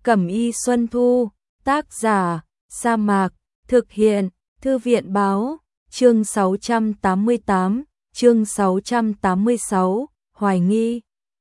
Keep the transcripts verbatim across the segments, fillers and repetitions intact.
Cẩm y Xuân Thu, tác giả, Sa Mạc, thực hiện, Thư viện báo, chương sáu trăm tám mươi tám, chương sáu trăm tám mươi sáu, hoài nghi.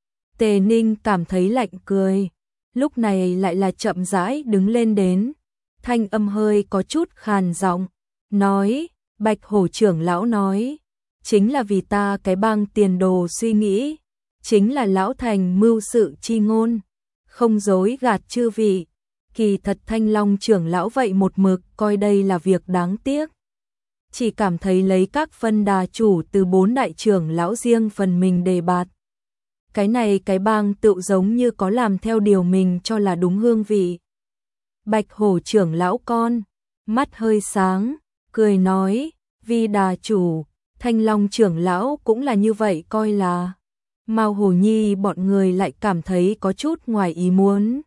Tề Ninh cảm thấy lạnh cười, lúc này lại là chậm rãi đứng lên đến, thanh âm hơi có chút khàn giọng, nói, Bạch Hổ trưởng lão nói, chính là vì ta cái bang tiền đồ suy nghĩ, chính là lão thành mưu sự chi ngôn, không dối gạt chư vị, kỳ thật Thanh Long trưởng lão vậy một mực coi đây là việc đáng tiếc. Chỉ cảm thấy lấy các phân đà chủ từ bốn đại trưởng lão riêng phần mình đề bạt. Cái này cái bang tự giống như có làm theo điều mình cho là đúng hương vị. Bạch Hổ trưởng lão con, mắt hơi sáng, cười nói, vì đà chủ, Thanh Long trưởng lão cũng là như vậy coi là. Mao Hổ Nhi bọn người lại cảm thấy có chút ngoài ý muốn.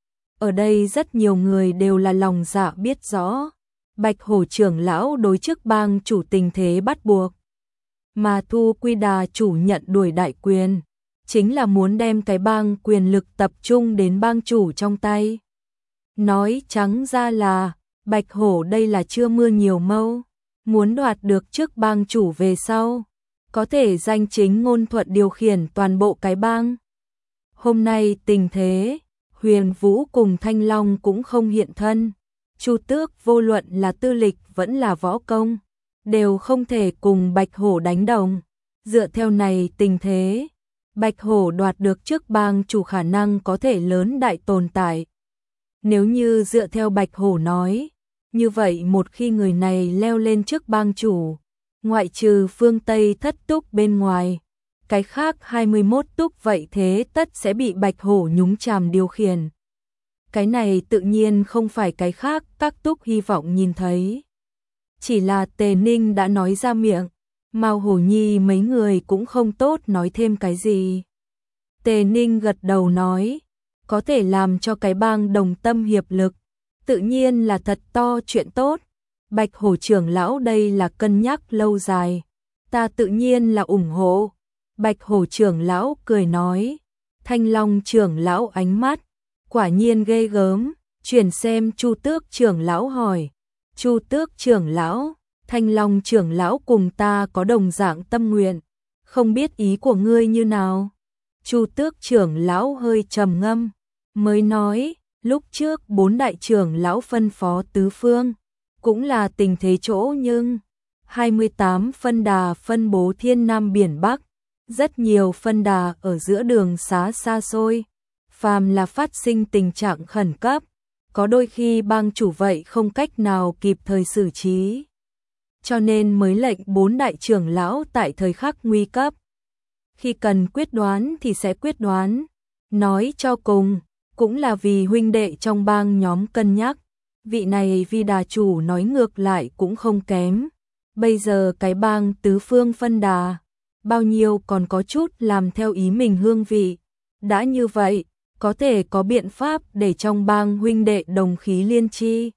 Ở đây rất nhiều người đều là lòng dạ biết rõ. Bạch Hổ trưởng lão đối chức bang chủ tình thế bắt buộc. Mà Thu Quy đà chủ nhận đuổi đại quyền. Chính là muốn đem cái bang quyền lực tập trung đến bang chủ trong tay. Nói trắng ra là, Bạch Hổ đây là chưa mưa nhiều mâu. Muốn đoạt được chức bang chủ về sau. Có thể danh chính ngôn thuận điều khiển toàn bộ cái bang. Hôm nay tình thế, Huyền Vũ cùng Thanh Long cũng không hiện thân. Chu Tước vô luận là tư lịch vẫn là võ công, đều không thể cùng Bạch Hổ đánh đồng. Dựa theo này tình thế, Bạch Hổ đoạt được chức bang chủ khả năng có thể lớn đại tồn tại. Nếu như dựa theo Bạch Hổ nói, như vậy một khi người này leo lên chức bang chủ, ngoại trừ phương Tây thất túc bên ngoài, cái khác hai mươi mốt túc vậy thế tất sẽ bị Bạch Hổ nhúng chàm điều khiển. Cái này tự nhiên không phải cái khác các túc hy vọng nhìn thấy. Chỉ là Tề Ninh đã nói ra miệng, Mao Hổ Nhi mấy người cũng không tốt nói thêm cái gì. Tề Ninh gật đầu nói, có thể làm cho cái bang đồng tâm hiệp lực, tự nhiên là thật to chuyện tốt. Bạch Hổ trưởng lão đây là cân nhắc lâu dài, ta tự nhiên là ủng hộ. Bạch Hổ trưởng lão cười nói, Thanh Long trưởng lão ánh mắt, quả nhiên ghê gớm, chuyển xem Chu Tước trưởng lão hỏi, Chu Tước trưởng lão, Thanh Long trưởng lão cùng ta có đồng dạng tâm nguyện, không biết ý của ngươi như nào. Chu Tước trưởng lão hơi trầm ngâm, mới nói, lúc trước bốn đại trưởng lão phân phó tứ phương, cũng là tình thế chỗ nhưng hai mươi tám phân đà phân bố thiên nam biển Bắc, rất nhiều phân đà ở giữa đường xá xa xôi, phàm là phát sinh tình trạng khẩn cấp, có đôi khi bang chủ vậy không cách nào kịp thời xử trí. Cho nên mới lệnh bốn đại trưởng lão tại thời khắc nguy cấp. Khi cần quyết đoán thì sẽ quyết đoán, nói cho cùng, cũng là vì huynh đệ trong bang nhóm cân nhắc. Vị này vì đà chủ nói ngược lại cũng không kém. Bây giờ cái bang tứ phương phân đà, bao nhiêu còn có chút làm theo ý mình hương vị. Đã như vậy, có thể có biện pháp để trong bang huynh đệ đồng khí liên chi.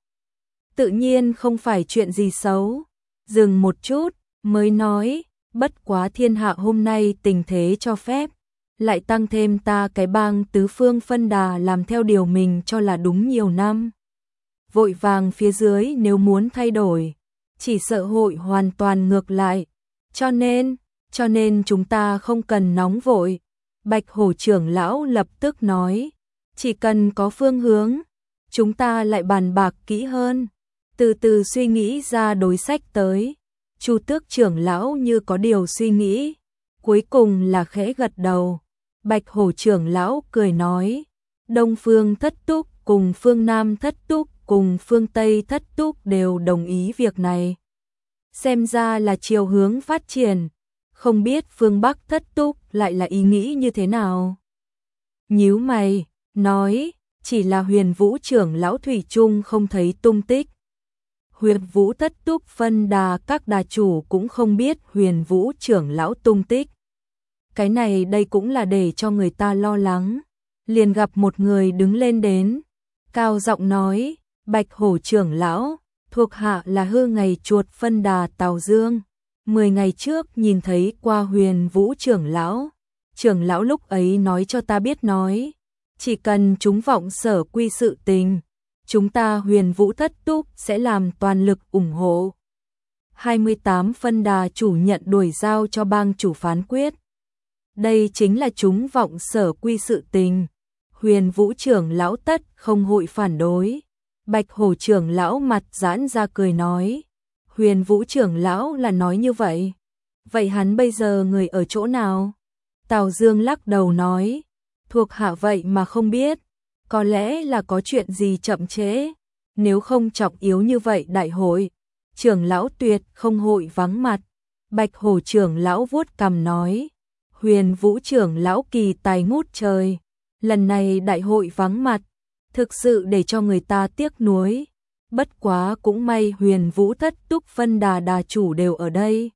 Tự nhiên không phải chuyện gì xấu. Dừng một chút, mới nói, bất quá thiên hạ hôm nay tình thế cho phép. Lại tăng thêm ta cái bang tứ phương phân đà làm theo điều mình cho là đúng nhiều năm. Vội vàng phía dưới nếu muốn thay đổi, chỉ sợ hội hoàn toàn ngược lại. Cho nên, cho nên chúng ta không cần nóng vội. Bạch Hổ trưởng lão lập tức nói, chỉ cần có phương hướng, chúng ta lại bàn bạc kỹ hơn, từ từ suy nghĩ ra đối sách tới. Chu Tước trưởng lão như có điều suy nghĩ, cuối cùng là khẽ gật đầu. Bạch Hổ trưởng lão cười nói, Đông phương thất túc cùng phương Nam thất túc cùng phương Tây thất túc đều đồng ý việc này. Xem ra là chiều hướng phát triển, không biết phương Bắc thất túc lại là ý nghĩ như thế nào. Nhíu mày, nói, chỉ là Huyền Vũ trưởng lão thủy chung không thấy tung tích. Huyền Vũ thất túc phân đà các đà chủ cũng không biết Huyền Vũ trưởng lão tung tích. Cái này đây cũng là để cho người ta lo lắng. Liền gặp một người đứng lên đến, cao giọng nói, Bạch Hổ trưởng lão, thuộc hạ là hư ngày chuột phân đà Tào Dương. Mười ngày trước nhìn thấy qua Huyền Vũ trưởng lão. Trưởng lão lúc ấy nói cho ta biết nói, chỉ cần chúng vọng sở quy sự tình, chúng ta Huyền Vũ Thất Túc sẽ làm toàn lực ủng hộ. hai mươi tám phân đà chủ nhận đuổi giao cho bang chủ phán quyết. Đây chính là chúng vọng sở quy sự tình. Huyền Vũ trưởng lão tất không hội phản đối. Bạch Hổ trưởng lão mặt giãn ra cười nói. Huyền Vũ trưởng lão là nói như vậy. Vậy hắn bây giờ người ở chỗ nào? Tào Dương lắc đầu nói. Thuộc hạ vậy mà không biết. Có lẽ là có chuyện gì chậm trễ. Nếu không trọng yếu như vậy đại hội, trưởng lão tuyệt không hội vắng mặt. Bạch Hổ trưởng lão vuốt cằm nói. Huyền Vũ trưởng lão kỳ tài ngút trời. Lần này đại hội vắng mặt, thực sự để cho người ta tiếc nuối. Bất quá cũng may Huyền Vũ Thất Túc phân đà đà chủ đều ở đây.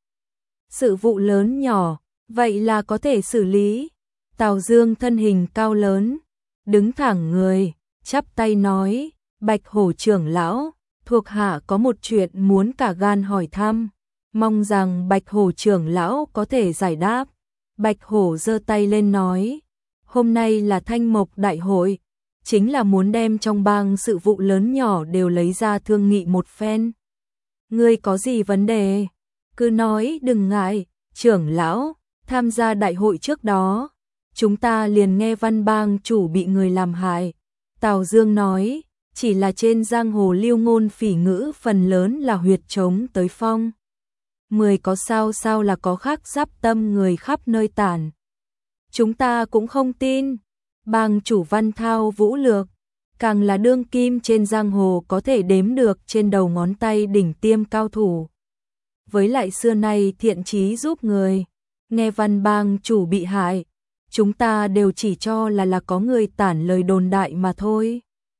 Sự vụ lớn nhỏ, vậy là có thể xử lý. Tào Dương thân hình cao lớn, đứng thẳng người, chắp tay nói, Bạch Hổ trưởng lão, thuộc hạ có một chuyện muốn cả gan hỏi thăm, mong rằng Bạch Hổ trưởng lão có thể giải đáp. Bạch Hổ giơ tay lên nói, hôm nay là Thanh Mộc đại hội, chính là muốn đem trong bang sự vụ lớn nhỏ đều lấy ra thương nghị một phen. Ngươi có gì vấn đề? Cứ nói đừng ngại, trưởng lão, tham gia đại hội trước đó, chúng ta liền nghe văn bang chủ bị người làm hại. Tào Dương nói, chỉ là trên giang hồ lưu ngôn phỉ ngữ phần lớn là huyệt trống tới phong. Mười có sao sao là có khác giáp tâm người khắp nơi tản. Chúng ta cũng không tin. Bang chủ Văn Thao Vũ Lược, càng là đương kim trên giang hồ có thể đếm được trên đầu ngón tay đỉnh tiêm cao thủ. Với lại xưa nay thiện chí giúp người, nghe văn bang chủ bị hại, chúng ta đều chỉ cho là là có người tản lời đồn đại mà thôi.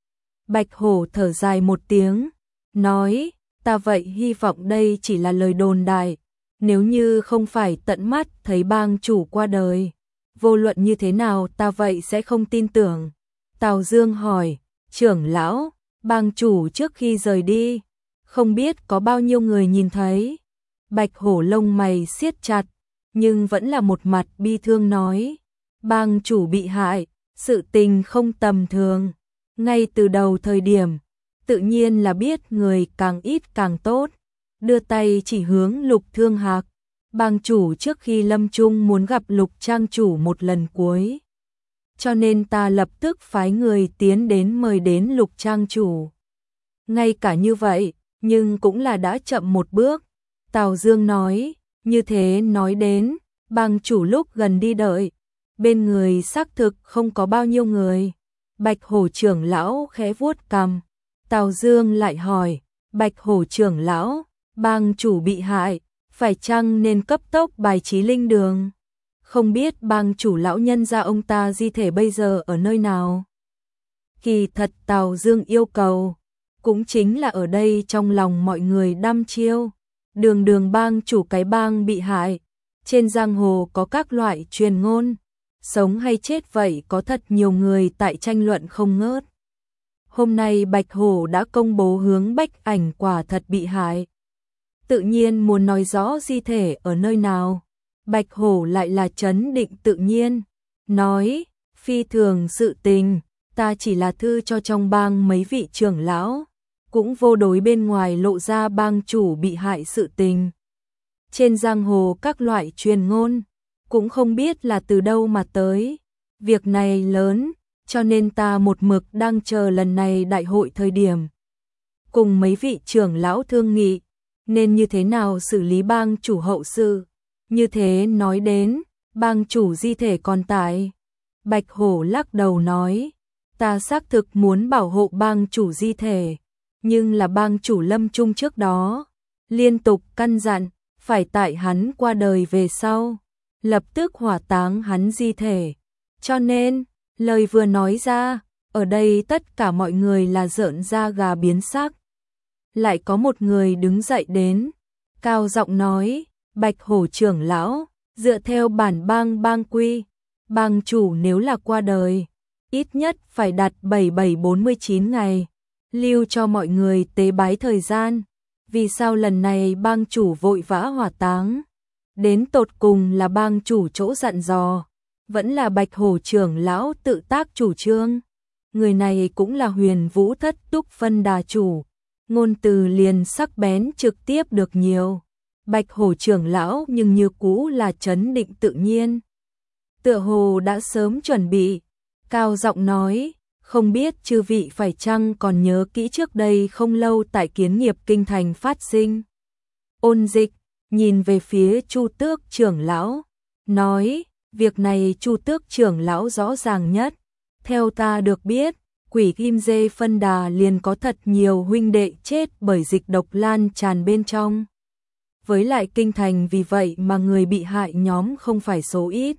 Bạch Hổ thở dài một tiếng, nói, ta vậy hy vọng đây chỉ là lời đồn đại, nếu như không phải tận mắt thấy bang chủ qua đời, vô luận như thế nào ta vậy sẽ không tin tưởng. Tào Dương hỏi, trưởng lão, bang chủ trước khi rời đi, không biết có bao nhiêu người nhìn thấy. Bạch Hổ lông mày siết chặt, nhưng vẫn là một mặt bi thương nói, bang chủ bị hại, sự tình không tầm thường. Ngay từ đầu thời điểm, tự nhiên là biết người càng ít càng tốt, đưa tay chỉ hướng Lục Thương Hạc. Bang chủ trước khi lâm chung muốn gặp Lục trang chủ một lần cuối, cho nên ta lập tức phái người tiến đến mời đến Lục trang chủ. Ngay cả như vậy, nhưng cũng là đã chậm một bước. Tào Dương nói, như thế nói đến, bang chủ lúc gần đi đợi, bên người xác thực không có bao nhiêu người. Bạch Hổ trưởng lão khẽ vuốt cằm. Tào Dương lại hỏi, Bạch Hổ trưởng lão, bang chủ bị hại, phải chăng nên cấp tốc bài trí linh đường? Không biết bang chủ lão nhân gia ông ta di thể bây giờ ở nơi nào? Kỳ thật Tào Dương yêu cầu, cũng chính là ở đây trong lòng mọi người đăm chiêu. Đường đường bang chủ cái bang bị hại, trên giang hồ có các loại truyền ngôn, sống hay chết vậy có thật nhiều người tại tranh luận không ngớt. Hôm nay Bạch Hổ đã công bố hướng Bách Ảnh quả thật bị hại. Tự nhiên muốn nói rõ di thể ở nơi nào. Bạch Hổ lại là trấn định tự nhiên, nói, phi thường sự tình, ta chỉ là thư cho trong bang mấy vị trưởng lão, cũng vô đối bên ngoài lộ ra bang chủ bị hại sự tình. Trên giang hồ các loại truyền ngôn, cũng không biết là từ đâu mà tới. Việc này lớn, cho nên ta một mực đang chờ lần này đại hội thời điểm. Cùng mấy vị trưởng lão thương nghị, nên như thế nào xử lý bang chủ hậu sự. Như thế nói đến, bang chủ di thể còn tại. Bạch Hổ lắc đầu nói, ta xác thực muốn bảo hộ bang chủ di thể, nhưng là bang chủ lâm chung trước đó, liên tục căn dặn, phải tại hắn qua đời về sau, lập tức hỏa táng hắn di thể. Cho nên, lời vừa nói ra, ở đây tất cả mọi người là rợn da gà biến sắc. Lại có một người đứng dậy đến, cao giọng nói, Bạch Hổ trưởng lão, dựa theo bản bang bang quy, bang chủ nếu là qua đời, ít nhất phải đặt bảy bảy bốn mươi chín ngày, lưu cho mọi người tế bái thời gian. Vì sao lần này bang chủ vội vã hỏa táng? Đến tột cùng là bang chủ chỗ dặn dò, vẫn là Bạch Hổ trưởng lão tự tác chủ trương. Người này cũng là Huyền Vũ Thất Túc Phân Đà chủ, ngôn từ liền sắc bén trực tiếp được nhiều. Bạch Hổ trưởng lão nhưng như cũ là trấn định tự nhiên. Tựa hồ đã sớm chuẩn bị, cao giọng nói, không biết chư vị phải chăng còn nhớ kỹ trước đây không lâu tại Kiến Nghiệp Kinh thành phát sinh. Ôn Dịch nhìn về phía Chu Tước trưởng lão, nói, việc này Chu Tước trưởng lão rõ ràng nhất. Theo ta được biết, Quỷ Kim Dê Phân Đà liền có thật nhiều huynh đệ chết bởi dịch độc lan tràn bên trong. Với lại kinh thành vì vậy mà người bị hại nhóm không phải số ít.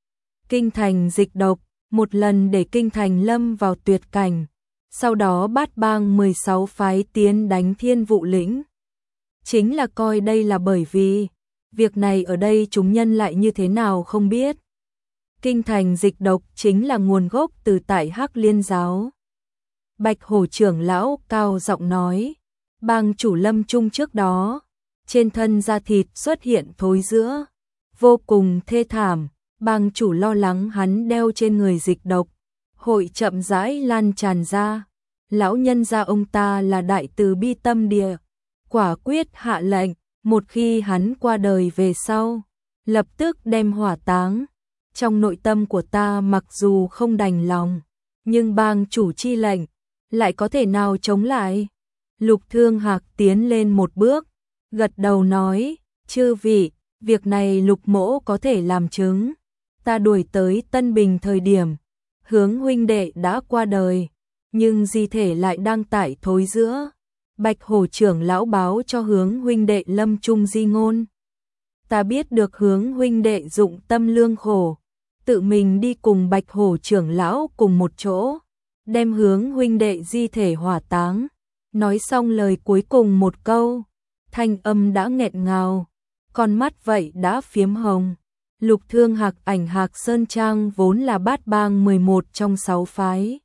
Kinh thành dịch độc, một lần để kinh thành lâm vào tuyệt cảnh, sau đó bát bang mười sáu phái tiến đánh Thiên Vụ lĩnh. Chính là coi đây là bởi vì, việc này ở đây chúng nhân lại như thế nào không biết. Kinh thành dịch độc chính là nguồn gốc từ tại Hắc Liên giáo. Bạch Hổ trưởng lão cao giọng nói, bang chủ lâm chung trước đó, trên thân da thịt xuất hiện thối rữa, vô cùng thê thảm, bang chủ lo lắng hắn đeo trên người dịch độc, hội chậm rãi lan tràn ra. Lão nhân gia ông ta là đại từ bi tâm địa, quả quyết hạ lệnh, một khi hắn qua đời về sau, lập tức đem hỏa táng. Trong nội tâm của ta mặc dù không đành lòng, nhưng bang chủ chi lệnh, lại có thể nào chống lại? Lục Thương Hạc tiến lên một bước, gật đầu nói, chư vị, việc này Lục mỗ có thể làm chứng. Ta đuổi tới Tân Bình thời điểm, Hướng huynh đệ đã qua đời, nhưng di thể lại đang tại thối rữa. Bạch Hổ trưởng lão báo cho Hướng huynh đệ lâm chung di ngôn. Ta biết được Hướng huynh đệ dụng tâm lương khổ, tự mình đi cùng Bạch Hổ trưởng lão cùng một chỗ, đem Hướng huynh đệ di thể hỏa táng. Nói xong lời cuối cùng một câu, thanh âm đã nghẹn ngào, con mắt vậy đã phiếm hồng. Lục Thương Hạc ảnh Hạc Sơn Trang vốn là bát bang mười một trong sáu phái.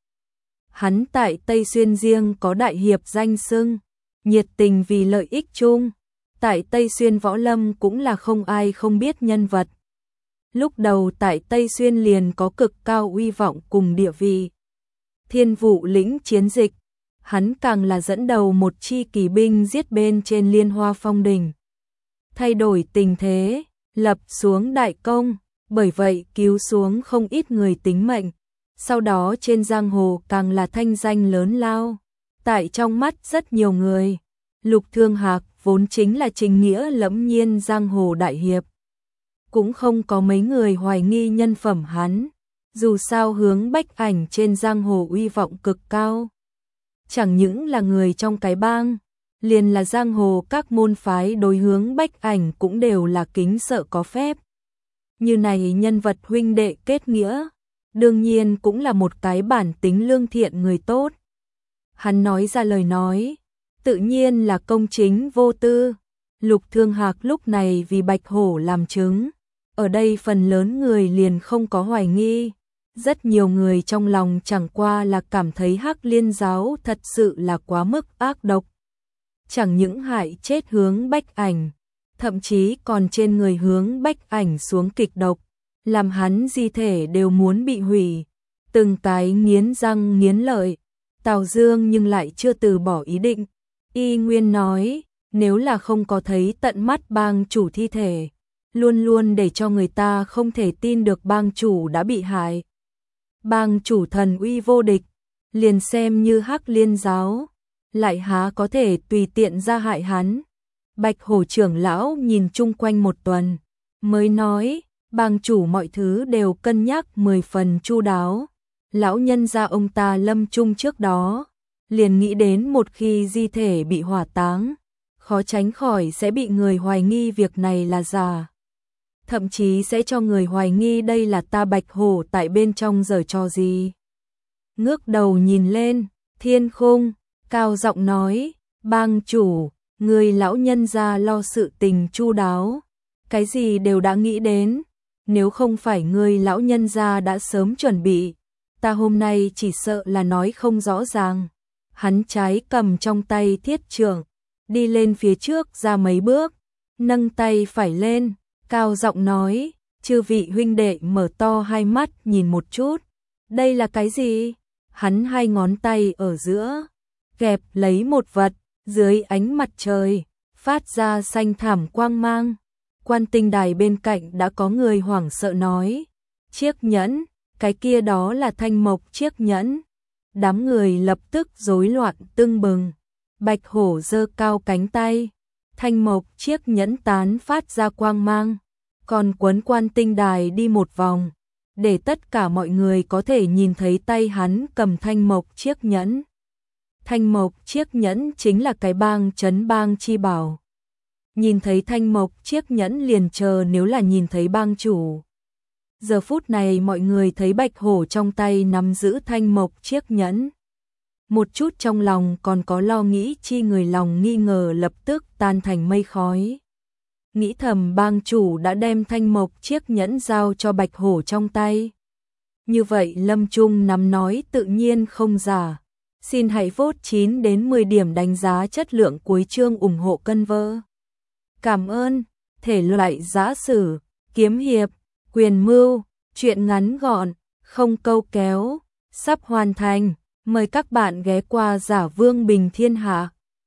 Hắn tại Tây Xuyên riêng có đại hiệp danh xưng, nhiệt tình vì lợi ích chung. Tại Tây Xuyên võ lâm cũng là không ai không biết nhân vật. Lúc đầu tại Tây Xuyên liền có cực cao uy vọng cùng địa vị. Thiên Vụ lĩnh chiến dịch, hắn càng là dẫn đầu một chi kỳ binh giết bên trên Liên Hoa Phong đỉnh. Thay đổi tình thế, lập xuống đại công, bởi vậy cứu xuống không ít người tính mệnh. Sau đó trên giang hồ càng là thanh danh lớn lao. Tại trong mắt rất nhiều người, Lục Thương Hạc vốn chính là chính nghĩa lẫm nhiên giang hồ đại hiệp. Cũng không có mấy người hoài nghi nhân phẩm hắn, dù sao Hướng Bách Ảnh trên giang hồ uy vọng cực cao. Chẳng những là người trong cái bang, liền là giang hồ các môn phái đối Hướng Bách Ảnh cũng đều là kính sợ có phép. Như này nhân vật huynh đệ kết nghĩa, đương nhiên cũng là một cái bản tính lương thiện người tốt. Hắn nói ra lời nói, tự nhiên là công chính vô tư. Lục Thương Hạc lúc này vì Bạch Hổ làm chứng, ở đây phần lớn người liền không có hoài nghi. Rất nhiều người trong lòng chẳng qua là cảm thấy Hắc Liên giáo thật sự là quá mức ác độc. Chẳng những hại chết Hướng Bách Ảnh, thậm chí còn trên người Hướng Bách Ảnh xuống kịch độc, làm hắn di thể đều muốn bị hủy. Từng cái nghiến răng nghiến lợi, Tào Dương nhưng lại chưa từ bỏ ý định. Y nguyên nói, nếu là không có thấy tận mắt bang chủ thi thể, luôn luôn để cho người ta không thể tin được bang chủ đã bị hại. Bang chủ thần uy vô địch, liền xem như Hắc Liên giáo, lại há có thể tùy tiện ra hại hắn. Bạch Hổ trưởng lão nhìn chung quanh một tuần, mới nói, bang chủ mọi thứ đều cân nhắc mười phần chu đáo. Lão nhân gia ông ta lâm chung trước đó, liền nghĩ đến một khi di thể bị hỏa táng, khó tránh khỏi sẽ bị người hoài nghi việc này là giả. Thậm chí sẽ cho người hoài nghi đây là ta Bạch Hổ tại bên trong giở trò gì. Ngước đầu nhìn lên, thiên khung, cao giọng nói, bang chủ, người lão nhân gia lo sự tình chu đáo, cái gì đều đã nghĩ đến, nếu không phải người lão nhân gia đã sớm chuẩn bị, ta hôm nay chỉ sợ là nói không rõ ràng. Hắn trái cầm trong tay thiết trượng, đi lên phía trước ra mấy bước, nâng tay phải lên, cao giọng nói, Chư vị huynh đệ mở to hai mắt nhìn một chút. Đây là cái gì? Hắn hai ngón tay ở giữa, kẹp lấy một vật, dưới ánh mặt trời, phát ra xanh thảm quang mang. Quan tinh đài bên cạnh đã có người hoảng sợ nói. Chiếc nhẫn, cái kia đó là thanh mộc chiếc nhẫn. Đám người lập tức rối loạn tưng bừng. Bạch hổ giơ cao cánh tay. Thanh mộc chiếc nhẫn tán phát ra quang mang. Còn quấn quan tinh đài đi một vòng. Để tất cả mọi người có thể nhìn thấy tay hắn cầm thanh mộc chiếc nhẫn. Thanh mộc chiếc nhẫn chính là cái bang trấn bang chi bảo. Nhìn thấy thanh mộc chiếc nhẫn liền chờ nếu là nhìn thấy bang chủ. Giờ phút này mọi người thấy bạch hổ trong tay nắm giữ thanh mộc chiếc nhẫn. Một chút trong lòng còn có lo nghĩ chi người lòng nghi ngờ lập tức tan thành mây khói. Nghĩ thầm bang chủ đã đem thanh mộc chiếc nhẫn giao cho bạch hổ trong tay. Như vậy Lâm Trung nắm nói tự nhiên không giả. Xin hãy vote chín đến mười điểm đánh giá chất lượng cuối chương ủng hộ cân vơ. Cảm ơn. Thể loại giã sử, kiếm hiệp, quyền mưu, truyện ngắn gọn, không câu kéo, sắp hoàn thành. Mời các bạn ghé qua Giả Vương Bình Thiên Hạ.